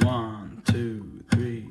1, 2, 3.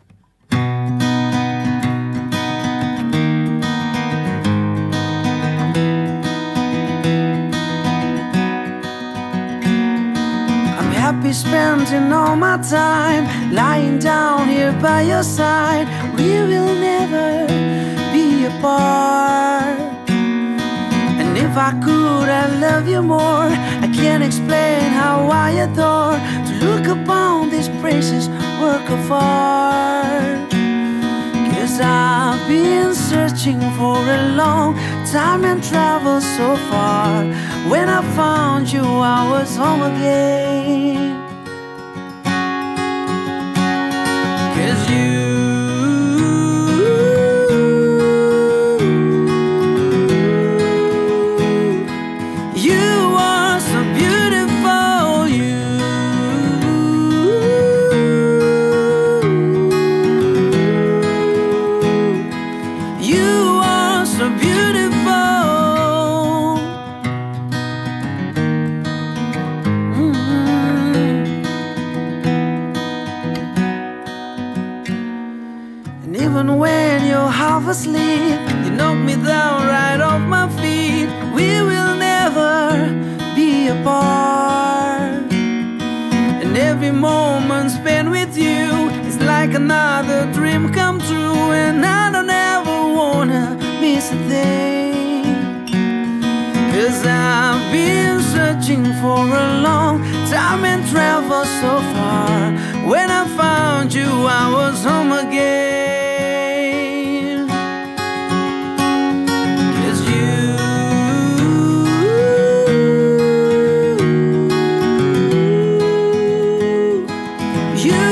Happy spending all my time lying down here by your side. We will never be apart. And if I could, I'd love you more. I can't explain how I adore to look upon this precious work of art. 'Cause I've been searching for a long time and traveled so far. When I found you, I was home again. 'Cause you are so beautiful. You are so beautiful. And even when you're half asleep, you knock me down right off my feet. We will never be apart. And every moment spent with you is like another dream come true. And I don't ever wanna miss a thing. 'Cause I've been searching for a long time and traveled so far. When I found you, I was home again. 'Cause you